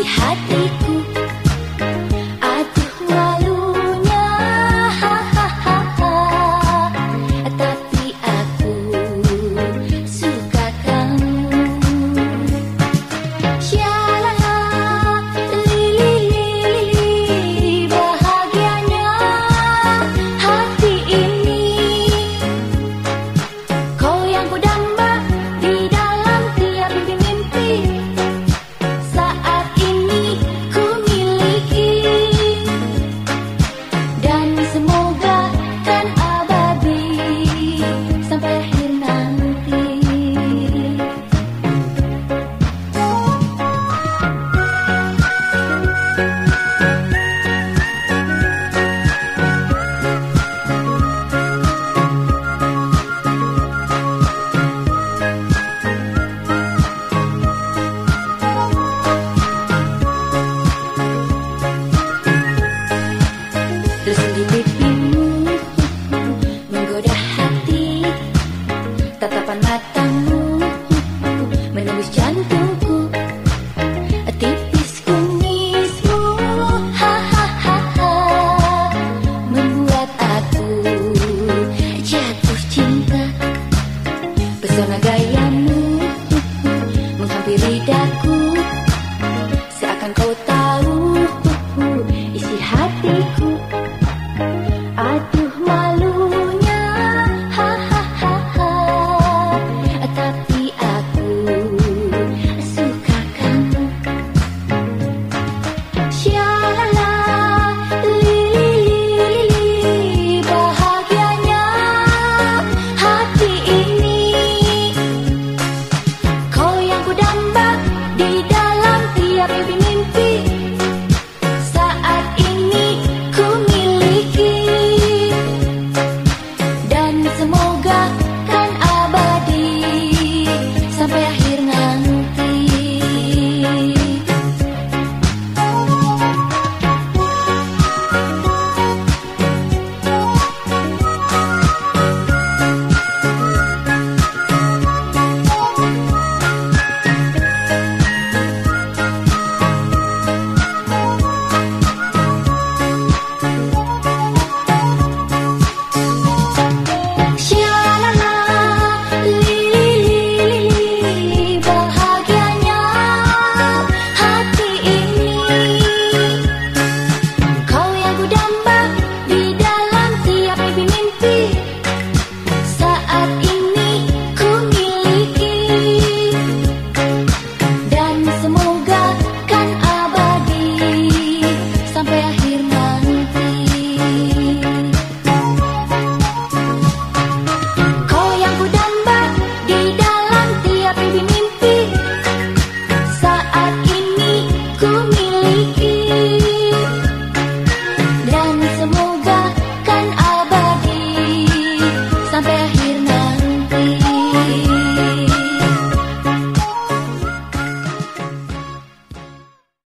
hatiku. Aduh malunya, tapi aku suka kamu. Syalala, lili, bahagianya hati ini. Kau yang ku damba di dalam tiap mimpi-mimpi. Saat ini ku miliki, dan semoga kan abadi sampai akhir nanti. Terus di pipimu menggoda hati, tatapan matamu menembus jantungku, tipis kumismu, membuat aku jatuh cinta. Pesona gayamu menghampiri daku.